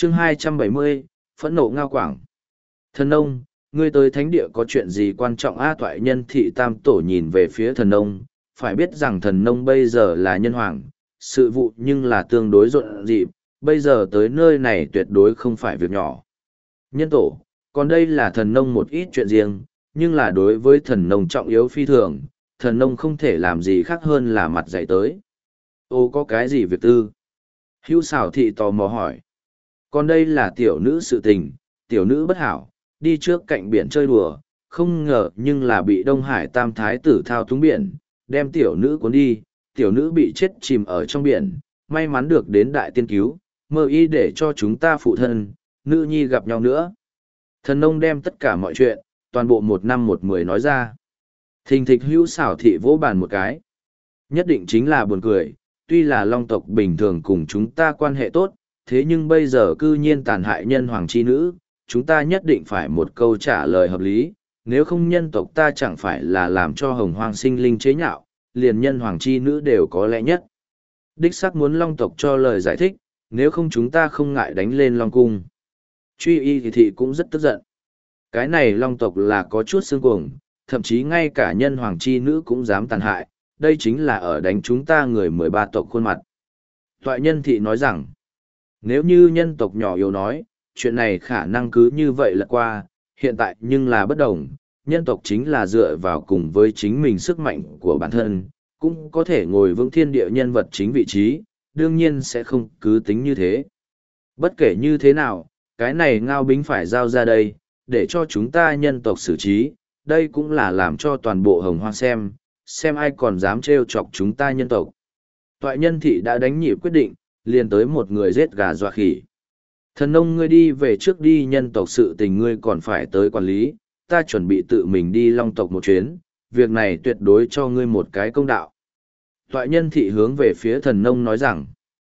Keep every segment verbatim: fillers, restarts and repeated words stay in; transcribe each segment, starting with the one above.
chương hai trăm bảy mươi, phẫn nộ Ngao Quảng. Thần nông, ngươi tới thánh địa có chuyện gì quan trọng a? Toại nhân thị tam tổ nhìn về phía thần nông, phải biết rằng thần nông bây giờ là nhân hoàng, sự vụ nhưng là tương đối rộn rịp, bây giờ tới nơi này tuyệt đối không phải việc nhỏ. Nhân tổ, còn đây là thần nông một ít chuyện riêng, nhưng là đối với thần nông trọng yếu phi thường, thần nông không thể làm gì khác hơn là mặt dạy tới. Ô có cái gì việc tư? Hữu xảo thị tò mò hỏi. Còn đây là tiểu nữ sự tình, tiểu nữ bất hảo, đi trước cạnh biển chơi đùa, không ngờ nhưng là bị Đông Hải Tam Thái tử thao túng biển, đem tiểu nữ cuốn đi, tiểu nữ bị chết chìm ở trong biển, may mắn được đến đại tiên cứu, mơ y để cho chúng ta phụ thân, nữ nhi gặp nhau nữa. Thần nông đem tất cả mọi chuyện, toàn bộ một năm một mười nói ra. Thình thịch hữu xảo thị vỗ bàn một cái. Nhất định chính là buồn cười, tuy là long tộc bình thường cùng chúng ta quan hệ tốt, thế nhưng bây giờ cư nhiên tàn hại nhân hoàng chi nữ, chúng ta nhất định phải một câu trả lời hợp lý, nếu không nhân tộc ta chẳng phải là làm cho hồng hoang sinh linh chế nhạo, liền nhân hoàng chi nữ đều có lẽ nhất. Đích xác muốn long tộc cho lời giải thích, nếu không chúng ta không ngại đánh lên long cung. Truy y thì thị cũng rất tức giận. Cái này long tộc là có chút xương cuồng, thậm chí ngay cả nhân hoàng chi nữ cũng dám tàn hại, đây chính là ở đánh chúng ta người mười ba tộc khuôn mặt. Toại nhân thị nói rằng, nếu như nhân tộc nhỏ yếu nói, chuyện này khả năng cứ như vậy là qua, hiện tại nhưng là bất đồng, nhân tộc chính là dựa vào cùng với chính mình sức mạnh của bản thân, cũng có thể ngồi vững thiên địa nhân vật chính vị trí, đương nhiên sẽ không cứ tính như thế. Bất kể như thế nào, cái này Ngao Bính phải giao ra đây, để cho chúng ta nhân tộc xử trí, đây cũng là làm cho toàn bộ hồng hoang xem, xem ai còn dám trêu chọc chúng ta nhân tộc. Toại nhân thị đã đánh nhịp quyết định, liền tới một người giết gà dọa khỉ. Thần nông ngươi đi về trước đi, nhân tộc sự tình ngươi còn phải tới quản lý, ta chuẩn bị tự mình đi long tộc một chuyến, việc này tuyệt đối cho ngươi một cái công đạo. Toại nhân thị hướng về phía thần nông nói rằng,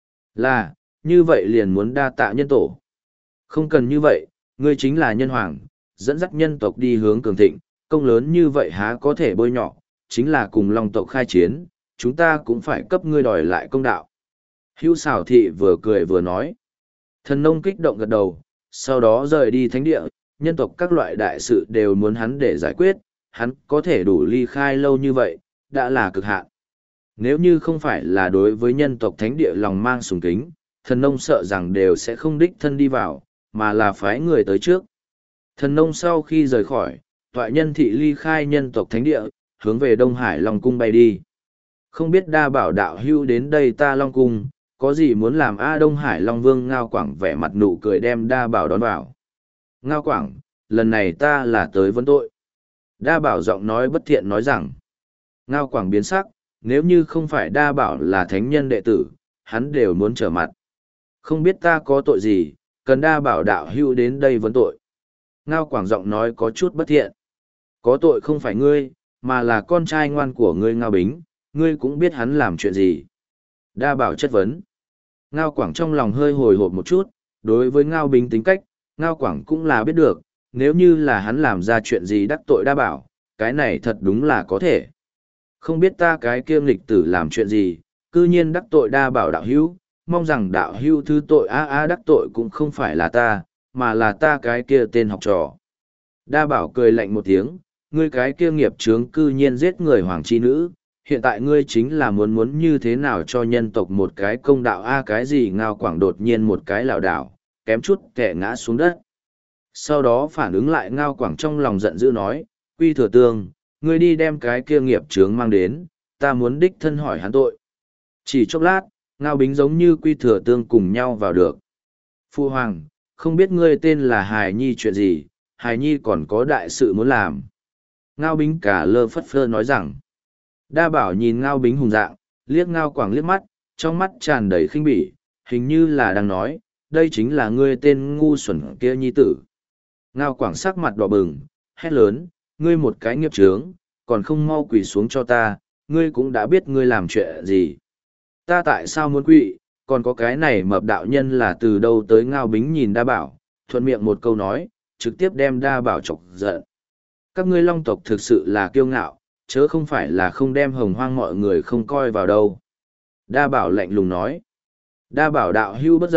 là, như vậy liền muốn đa tạ nhân tổ. Không cần như vậy, ngươi chính là nhân hoàng, dẫn dắt nhân tộc đi hướng cường thịnh, công lớn như vậy há có thể bôi nhọ, chính là cùng long tộc khai chiến, chúng ta cũng phải cấp ngươi đòi lại công đạo. Hữu xảo thị vừa cười vừa nói. Thần nông kích động gật đầu, sau đó rời đi thánh địa, nhân tộc các loại đại sự đều muốn hắn để giải quyết, hắn có thể đủ ly khai lâu như vậy, đã là cực hạn. Nếu như không phải là đối với nhân tộc thánh địa lòng mang sùng kính, thần nông sợ rằng đều sẽ không đích thân đi vào, mà là phái người tới trước. Thần nông sau khi rời khỏi, toại nhân thị ly khai nhân tộc thánh địa, hướng về Đông Hải Long Cung bay đi. Không biết đa bảo đạo hưu đến đây ta Long Cung, có gì muốn làm A? Đông Hải Long Vương Ngao Quảng vẻ mặt nụ cười đem đa bảo đón vào. Ngao Quảng, lần này ta là tới vấn tội. Đa bảo giọng nói bất thiện nói rằng. Ngao Quảng biến sắc, nếu như không phải đa bảo là thánh nhân đệ tử, hắn đều muốn trở mặt. Không biết ta có tội gì, cần đa bảo đạo hưu đến đây vấn tội. Ngao Quảng giọng nói có chút bất thiện. Có tội không phải ngươi, mà là con trai ngoan của ngươi Ngao Bính, ngươi cũng biết hắn làm chuyện gì. Đa bảo chất vấn. Ngao Quảng trong lòng hơi hồi hộp một chút, đối với Ngao Bính tính cách, Ngao Quảng cũng là biết được, nếu như là hắn làm ra chuyện gì đắc tội đa bảo, cái này thật đúng là có thể. Không biết ta cái kia nghịch tử làm chuyện gì, cư nhiên đắc tội đa bảo đạo hữu, mong rằng đạo hữu thứ tội a a đắc tội cũng không phải là ta, mà là ta cái kia tên học trò. Đa bảo cười lạnh một tiếng, ngươi cái kia nghiệp chướng cư nhiên giết người hoàng chi nữ, hiện tại ngươi chính là muốn muốn như thế nào cho nhân tộc một cái công đạo a cái gì? Ngao Quảng đột nhiên một cái lảo đảo, kém chút kẻ ngã xuống đất. Sau đó phản ứng lại Ngao Quảng trong lòng giận dữ nói, Quy Thừa Tương, ngươi đi đem cái kia nghiệp chướng mang đến, ta muốn đích thân hỏi hắn tội. Chỉ chốc lát, Ngao Bính giống như Quy Thừa Tương cùng nhau vào được. Phu Hoàng, không biết ngươi tên là Hài Nhi chuyện gì, Hài Nhi còn có đại sự muốn làm. Ngao Bính cả lơ phất phơ nói rằng. Đa bảo nhìn Ngao Bính hùng dạng, liếc Ngao Quảng liếc mắt, trong mắt tràn đầy khinh bỉ, hình như là đang nói, đây chính là ngươi tên ngu xuẩn kia nhi tử. Ngao Quảng sắc mặt đỏ bừng, hét lớn, ngươi một cái nghiệp chướng, còn không mau quỳ xuống cho ta, ngươi cũng đã biết ngươi làm chuyện gì. Ta tại sao muốn quỳ, còn có cái này mập đạo nhân là từ đâu tới? Ngao Bính nhìn đa bảo, thuận miệng một câu nói, trực tiếp đem đa bảo chọc giận. Các ngươi long tộc thực sự là kiêu ngạo, chớ không phải là không đem hồng hoang mọi người không coi vào đâu. Đa bảo lạnh lùng nói. Đa bảo đạo hưu bất giận,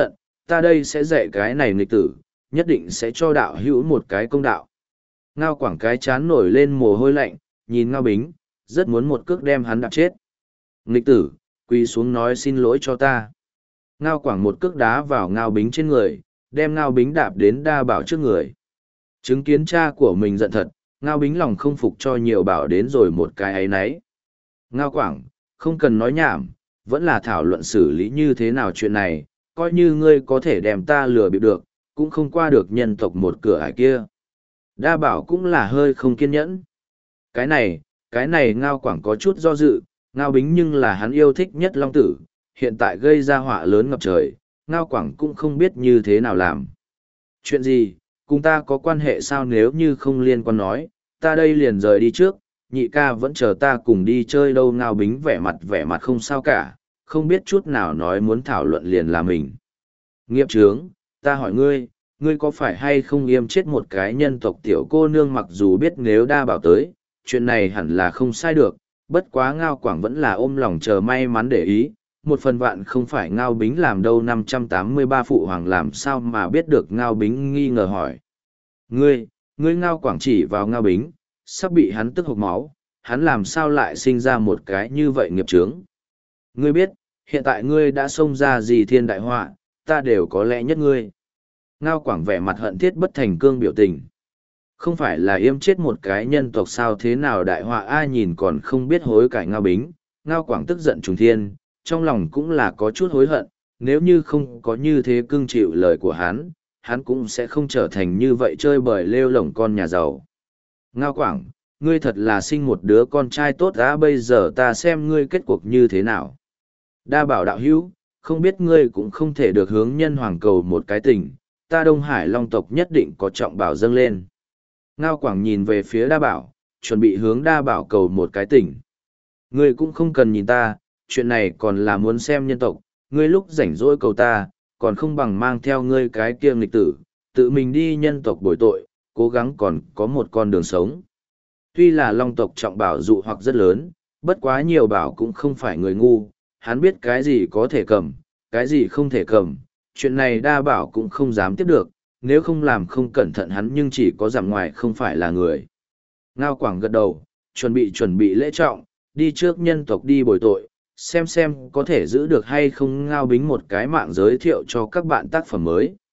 ta đây sẽ dạy cái này nghịch tử, nhất định sẽ cho đạo hữu một cái công đạo. Ngao Quảng cái chán nổi lên mồ hôi lạnh, nhìn Ngao Bính, rất muốn một cước đem hắn đạp chết. Nghịch tử, quỳ xuống nói xin lỗi cho ta. Ngao Quảng một cước đá vào Ngao Bính trên người, đem Ngao Bính đạp đến Đa Bảo trước người. Chứng kiến cha của mình giận thật, Ngao Bính lòng không phục cho nhiều bảo đến rồi một cái ấy nấy. Ngao Quảng, không cần nói nhảm, vẫn là thảo luận xử lý như thế nào chuyện này, coi như ngươi có thể đem ta lừa bịp được, cũng không qua được nhân tộc một cửa ải kia. Đa Bảo cũng là hơi không kiên nhẫn. Cái này, cái này Ngao Quảng có chút do dự, Ngao Bính nhưng là hắn yêu thích nhất Long Tử, hiện tại gây ra họa lớn ngập trời, Ngao Quảng cũng không biết như thế nào làm. Chuyện gì, cùng ta có quan hệ sao nếu như không liên quan nói, ta đây liền rời đi trước, nhị ca vẫn chờ ta cùng đi chơi đâu. Ngao Bính vẻ mặt vẻ mặt không sao cả, không biết chút nào nói muốn thảo luận liền là mình. Nghiệp trướng, ta hỏi ngươi, ngươi có phải hay không yêm chết một cái nhân tộc tiểu cô nương, mặc dù biết nếu Đa Bảo tới, chuyện này hẳn là không sai được, bất quá Ngao Quảng vẫn là ôm lòng chờ may mắn để ý, một phần vạn không phải Ngao Bính làm đâu. Năm trăm tám mươi ba phụ hoàng làm sao mà biết được. Ngao Bính nghi ngờ hỏi. Ngươi, ngươi Ngao Quảng chỉ vào Ngao Bính, sắp bị hắn tức hộc máu, hắn làm sao lại sinh ra một cái như vậy nghiệp chướng. Ngươi biết, hiện tại ngươi đã xông ra gì thiên đại họa, ta đều có lẽ nhất ngươi. Ngao Quảng vẻ mặt hận thiết bất thành cương biểu tình. Không phải là yêm chết một cái nhân tộc sao, thế nào đại họa ai nhìn còn không biết hối cải. Ngao Bính, Ngao Quảng tức giận trùng thiên, trong lòng cũng là có chút hối hận, nếu như không có như thế cưng chịu lời của hắn, hắn cũng sẽ không trở thành như vậy chơi bời lêu lổng con nhà giàu. Ngao Quảng, ngươi thật là sinh một đứa con trai tốt đã, bây giờ ta xem ngươi kết cuộc như thế nào. Đa Bảo đạo hữu, không biết ngươi cũng không thể được hướng nhân hoàng cầu một cái tình, ta Đông Hải Long tộc nhất định có trọng bảo dâng lên. Ngao Quảng nhìn về phía Đa Bảo, chuẩn bị hướng Đa Bảo cầu một cái tình. Ngươi cũng không cần nhìn ta, chuyện này còn là muốn xem nhân tộc, ngươi lúc rảnh rỗi cầu ta, còn không bằng mang theo ngươi cái kia nghịch tử, tự mình đi nhân tộc bồi tội, cố gắng còn có một con đường sống. Tuy là Long tộc trọng bảo dụ hoặc rất lớn, bất quá nhiều bảo cũng không phải người ngu, hắn biết cái gì có thể cầm, cái gì không thể cầm, chuyện này Đa Bảo cũng không dám tiếp được, nếu không làm không cẩn thận hắn nhưng chỉ có giảm ngoài không phải là người. Ngao Quảng gật đầu, chuẩn bị chuẩn bị lễ trọng, đi trước nhân tộc đi bồi tội, xem xem có thể giữ được hay không. Ngao Bính một cái mạng giới thiệu cho các bạn tác phẩm mới.